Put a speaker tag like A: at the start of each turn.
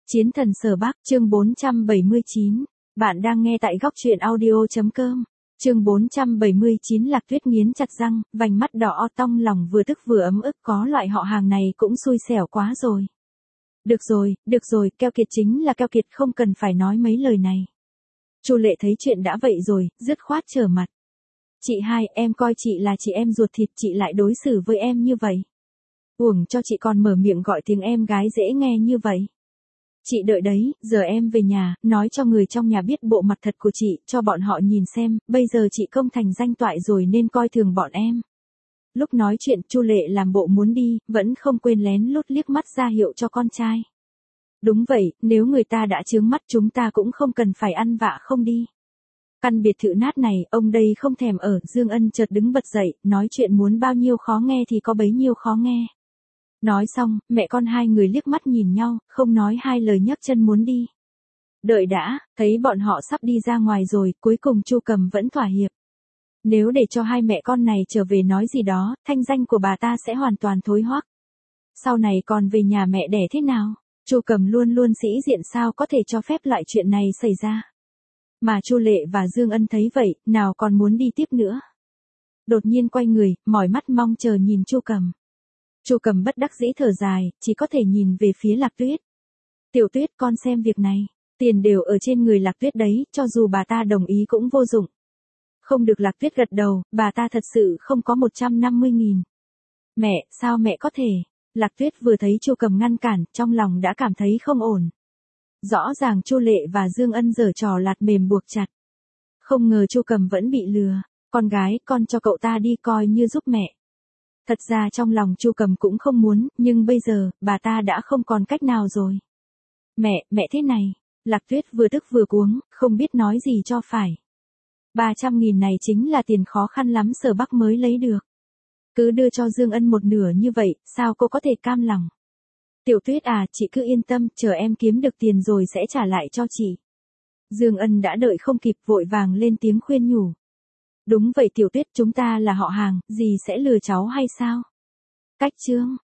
A: Chiến thần Sở Bắc, chương 479. Bạn đang nghe tại góc truyện audio.com. Chương 479 Lạc Tuyết nghiến chặt răng, vành mắt đỏ tong lòng vừa tức vừa ấm ức, có loại họ hàng này cũng xui xẻo quá rồi. Được rồi, keo kiệt chính là keo kiệt, không cần phải nói mấy lời này. Chu Lệ thấy chuyện đã vậy rồi, dứt khoát trở mặt. Chị hai, em coi chị là chị em ruột thịt, chị lại đối xử với em như vậy. Uổng cho chị còn mở miệng gọi tiếng em gái dễ nghe như vậy. Chị đợi đấy, giờ em về nhà, nói cho người trong nhà biết bộ mặt thật của chị, cho bọn họ nhìn xem, bây giờ chị công thành danh toại rồi nên coi thường bọn em. Lúc nói chuyện, Chu Lệ làm bộ muốn đi, vẫn không quên lén lút liếc mắt ra hiệu cho con trai. Đúng vậy, nếu người ta đã chướng mắt chúng ta cũng không cần phải ăn vạ không đi. Căn biệt thự nát này, ông đây không thèm ở, Dương Ân chợt đứng bật dậy, nói chuyện muốn bao nhiêu khó nghe thì có bấy nhiêu khó nghe. Nói xong, mẹ con hai người liếc mắt nhìn nhau, không nói hai lời nhấc chân muốn đi. Đợi đã, thấy bọn họ sắp đi ra ngoài rồi, cuối cùng Chu Cầm vẫn thỏa hiệp. Nếu để cho hai mẹ con này trở về nói gì đó, thanh danh của bà ta sẽ hoàn toàn thối hoắc. Sau này còn về nhà mẹ đẻ thế nào? Chu Cầm luôn luôn sĩ diện, sao có thể cho phép lại chuyện này xảy ra. Mà Chu Lệ và Dương Ân thấy vậy, nào còn muốn đi tiếp nữa. Đột nhiên quay người, mỏi mắt mong chờ nhìn Chu Cầm. Chu Cầm bất đắc dĩ thở dài, chỉ có thể nhìn về phía Lạc Tuyết. Tiểu Tuyết, con xem việc này, tiền đều ở trên người Lạc Tuyết đấy, cho dù bà ta đồng ý cũng vô dụng. Không được, Lạc Tuyết gật đầu, bà ta thật sự không có 150.000. Mẹ, sao mẹ có thể? Lạc Tuyết vừa thấy Chu Cầm ngăn cản, trong lòng đã cảm thấy không ổn. Rõ ràng Chu Lệ và Dương Ân giở trò lạt mềm buộc chặt. Không ngờ Chu Cầm vẫn bị lừa. Con gái, con cho cậu ta đi coi như giúp mẹ. Thật ra trong lòng Chu Cầm cũng không muốn, nhưng bây giờ, bà ta đã không còn cách nào rồi. Mẹ thế này. Lạc Tuyết vừa tức vừa cuống, không biết nói gì cho phải. 300.000 này chính là tiền khó khăn lắm Sở Bắc mới lấy được. Cứ đưa cho Dương Ân một nửa như vậy, sao cô có thể cam lòng? Tiểu Tuyết à, chị cứ yên tâm, chờ em kiếm được tiền rồi sẽ trả lại cho chị. Dương Ân đã đợi không kịp, vội vàng lên tiếng khuyên nhủ. Đúng vậy Tiểu Tuyết, chúng ta là họ hàng, gì sẽ lừa cháu hay sao? Cách chương.